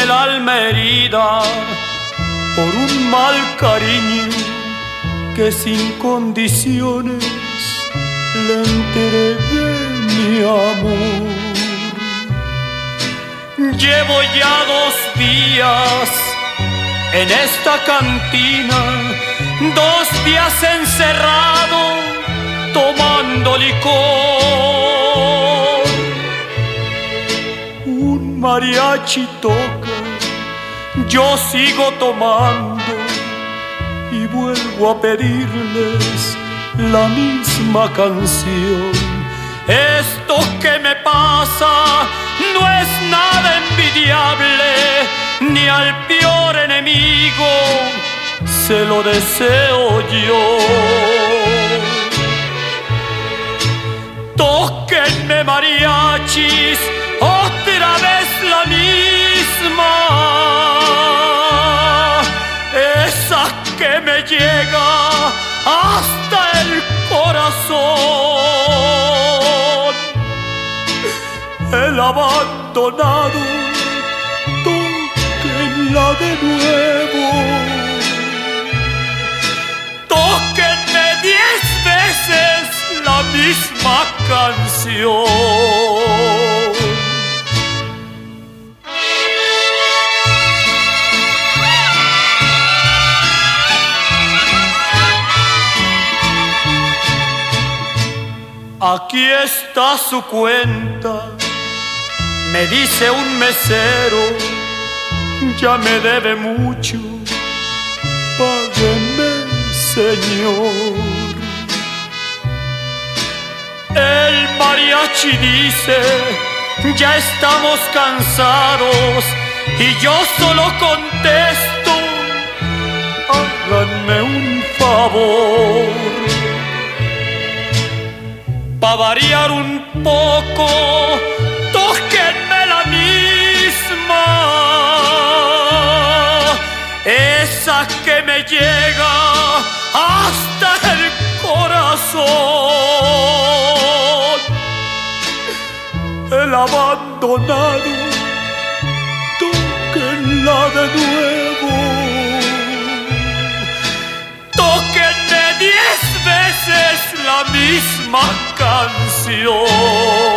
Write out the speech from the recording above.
el alma herida por un mal cariño que sin condiciones le entregué mi amor. Llevo ya 2 días en esta cantina, 2 días encerrado tomando licor. Un mariachi toca, yo sigo tomando y vuelvo a pedirles la misma canción. Esto que me pasa no es nada envidiable, ni al peor enemigo se lo deseo yo. Tóquenme mariachis, otra vez la misma, esa que me llega hasta el corazón. El abandonado, tóquenla de nuevo. Tóquenme 10 veces la misma canción. Aquí está su cuenta, me dice un mesero, ya me debe mucho, págueme, señor. El mariachi dice, ya estamos cansados, y yo solo contesto, háganme un favor. Pa' variar un poco, tóquenme la misma, esa que me llega hasta el corazón. El abandonado, tóquenla de nuevo. Tóquenme 10 veces la misma canción.